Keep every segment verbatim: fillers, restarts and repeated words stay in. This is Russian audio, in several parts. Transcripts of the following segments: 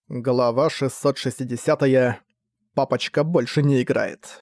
Глава шестьсот шестидесятая. Папочка больше не играет.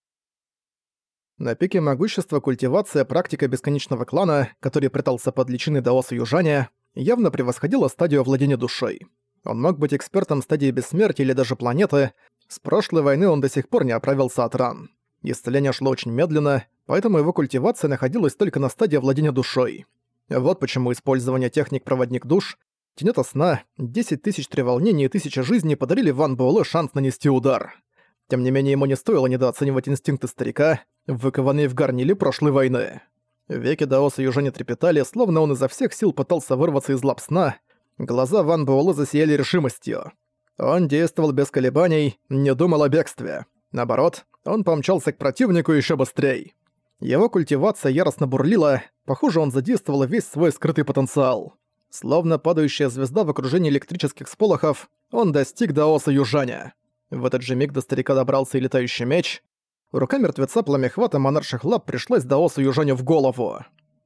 На пике могущества культивация практика бесконечного клана, который прятался под личиной даоса Южаня, явно превосходила стадию владения душой. Он мог быть экспертом стадии бессмертия или даже планеты. С прошлой войны он до сих пор не оправился от ран. Исцеление шло очень медленно, поэтому его культивация находилась только на стадии владения душой. Вот почему использование техник «Проводник душ», «Тенета сна», десять тысяч треволнений и тысяча жизней подарили Ван Буэлэ шанс нанести удар. Тем не менее, ему не стоило недооценивать инстинкты старика, выкованные в горниле прошлой войны. Веки даоса Южаня трепетали, словно он изо всех сил пытался вырваться из лап сна. Глаза Ван Буэлэ засияли решимостью. Он действовал без колебаний, не думал о бегстве. Наоборот, он помчался к противнику еще быстрее. Его культивация яростно бурлила, похоже, он задействовал весь свой скрытый потенциал. Словно падающая звезда в окружении электрических сполохов, он достиг даоса Южаня. В этот же миг до старика добрался и летающий меч. Рука мертвеца пламяхвата монарших лап пришлась даосу Южаню в голову.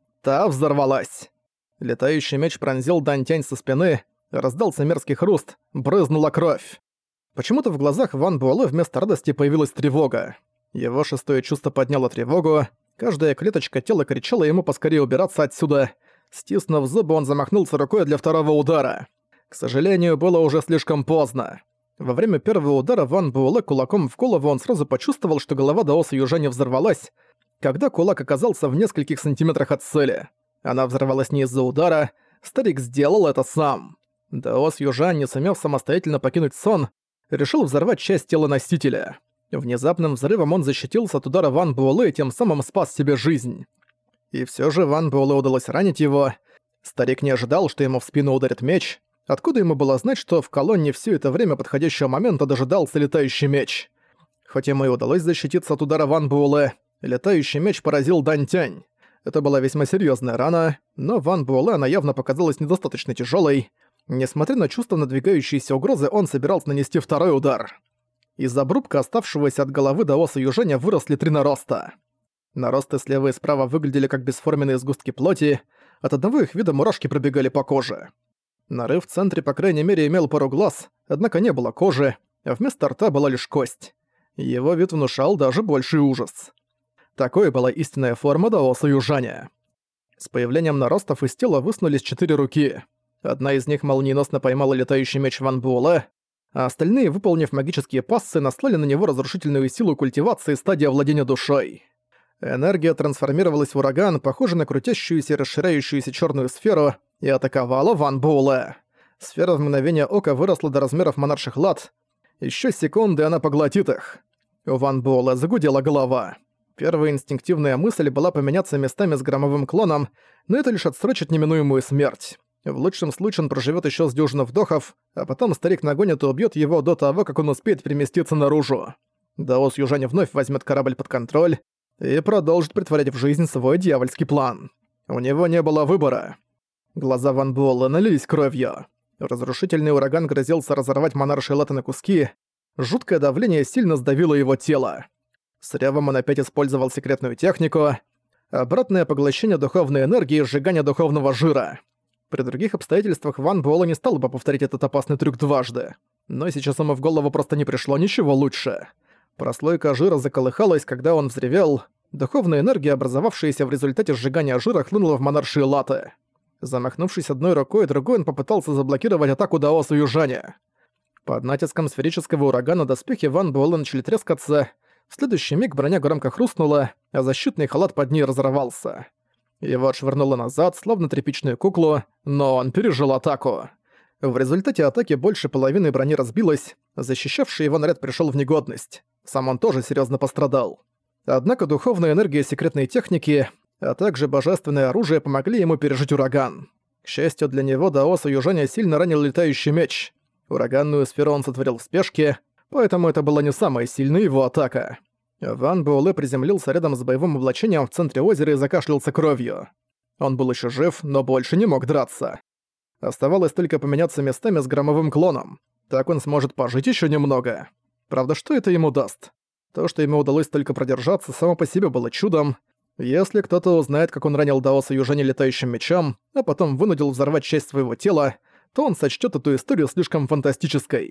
Та взорвалась. Летающий меч пронзил Дантянь со спины, раздался мерзкий хруст, брызнула кровь. Почему-то в глазах Ван Буэлэ вместо радости появилась тревога. Его шестое чувство подняло тревогу, каждая клеточка тела кричала ему поскорее убираться отсюда. Стиснув зубы, он замахнулся рукой для второго удара. К сожалению, было уже слишком поздно. Во время первого удара Ван Буэлэ кулаком в голову он сразу почувствовал, что голова даоса Южаня взорвалась, когда кулак оказался в нескольких сантиметрах от цели. Она взорвалась не из-за удара, старик сделал это сам. Даос Южань, не сумев самостоятельно покинуть сон, решил взорвать часть тела носителя. Внезапным взрывом он защитился от удара Ван Буэлэ и тем самым спас себе жизнь. И всё же Ван Буэлэ удалось ранить его. Старик не ожидал, что ему в спину ударит меч. Откуда ему было знать, что в колонне всё это время подходящего момента дожидался летающий меч? Хоть ему и удалось защититься от удара Ван Буэлэ, летающий меч поразил Дантянь. Это была весьма серьёзная рана, но Ван Буэлэ она явно показалась недостаточно тяжёлой. Несмотря на чувство надвигающейся угрозы, он собирался нанести второй удар. Из обрубка, оставшегося от головы даоса Южаня, выросли три нароста. Наросты слева и справа выглядели как бесформенные сгустки плоти, от одного их вида мурашки пробегали по коже. Нарыв в центре, по крайней мере, имел пару глаз, однако не было кожи, а вместо рта была лишь кость. Его вид внушал даже больший ужас. Такой была истинная форма даоса Южаня. С появлением наростов из тела высунулись четыре руки. Одна из них молниеносно поймала летающий меч Ван Буэлэ, а остальные, выполнив магические пассы, наслали на него разрушительную силу культивации стадии владения душой. Энергия трансформировалась в ураган, похожий на крутящуюся и расширяющуюся черную сферу, и атаковала Ван Буэлэ. Сфера в мгновение ока выросла до размеров монарших лат. Еще секунды, она поглотит их. У Ван Буэлэ загудела голова. Первая инстинктивная мысль была поменяться местами с громовым клоном, но это лишь отсрочит неминуемую смерть. В лучшем случае он проживет еще с дюжину вдохов, а потом старик нагонит и убьет его до того, как он успеет переместиться наружу. Даос Южань вновь возьмет корабль под контроль и продолжит претворять в жизнь свой дьявольский план. У него не было выбора. Глаза Ван Буэлэ налились кровью. Разрушительный ураган грозился разорвать монаршие латы на куски. Жуткое давление сильно сдавило его тело. С ревом он опять использовал секретную технику. Обратное поглощение духовной энергии и сжигание духовного жира. При других обстоятельствах Ван Буэлэ не стал бы повторить этот опасный трюк дважды. Но сейчас ему в голову просто не пришло ничего лучше. Прослойка жира заколыхалась, когда он взревел. Духовная энергия, образовавшаяся в результате сжигания жира, хлынула в монаршие латы. Замахнувшись одной рукой, другой он попытался заблокировать атаку даоса Южаня. Под натиском сферического урагана доспехи Ван Буэлэ начали трескаться. В следующий миг броня громко хрустнула, а защитный халат под ней разорвался. Его отшвырнуло назад, словно тряпичную куклу, но он пережил атаку. В результате атаки больше половины брони разбилась, защищавший его наряд пришел в негодность. Сам он тоже серьезно пострадал. Однако духовная энергия секретной техники, а также божественное оружие помогли ему пережить ураган. К счастью для него, даоса Южаня сильно ранил летающий меч. Ураганную сферу он сотворил в спешке, поэтому это была не самая сильная его атака. Ван Буэлэ приземлился рядом с боевым облачением в центре озера и закашлялся кровью. Он был еще жив, но больше не мог драться. Оставалось только поменяться местами с громовым клоном. Так он сможет пожить еще немного. Правда, что это ему даст? То, что ему удалось только продержаться, само по себе было чудом. Если кто-то узнает, как он ранил даоса Южаня летающим мечом, а потом вынудил взорвать часть своего тела, то он сочтёт эту историю слишком фантастической.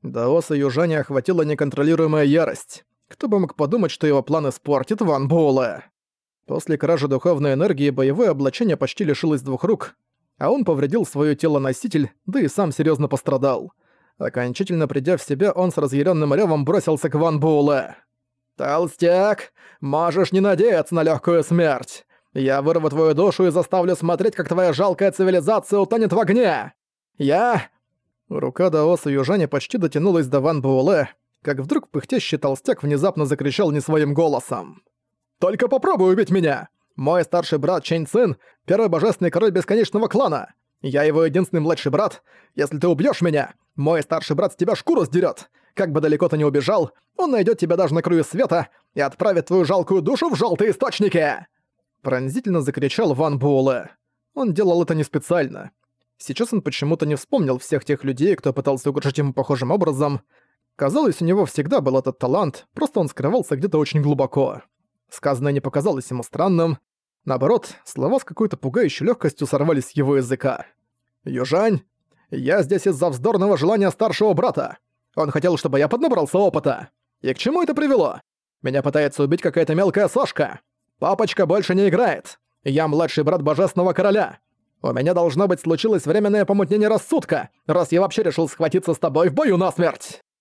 Даоса Южаня охватила неконтролируемая ярость. Кто бы мог подумать, что его план испортит Ван Буэлэ. После кражи духовной энергии боевое облачение почти лишилось двух рук, а он повредил своё тело-носитель, да и сам серьёзно пострадал. Окончательно придя в себя, он с разъярённым рёвом бросился к Ван Буэлэ. «Толстяк, можешь не надеяться на лёгкую смерть. Я вырву твою душу и заставлю смотреть, как твоя жалкая цивилизация утонет в огне. Я...» Рука Даоса Южаня почти дотянулась до Ван Буэлэ, как вдруг пыхтящий толстяк внезапно закричал не своим голосом. «Только попробуй убить меня! Мой старший брат Чэнь Цин — первый божественный король бесконечного клана. Я его единственный младший брат. Если ты убьёшь меня, мой старший брат с тебя шкуру сдерёт. Как бы далеко ты ни убежал, он найдёт тебя даже на краю света и отправит твою жалкую душу в жёлтые источники!» Пронзительно закричал Ван Буэлэ. Он делал это не специально. Сейчас он почему-то не вспомнил всех тех людей, кто пытался угрожать ему похожим образом. Казалось, у него всегда был этот талант, просто он скрывался где-то очень глубоко. Сказанное не показалось ему странным. Наоборот, слова с какой-то пугающей легкостью сорвались с его языка. «Южань, я здесь из-за вздорного желания старшего брата. Он хотел, чтобы я поднабрался опыта. И к чему это привело? Меня пытается убить какая-то мелкая сошка. Папочка больше не играет. Я младший брат Божественного Короля. У меня, должно быть, случилось временное помутнение рассудка, раз я вообще решил схватиться с тобой в бою насмерть!»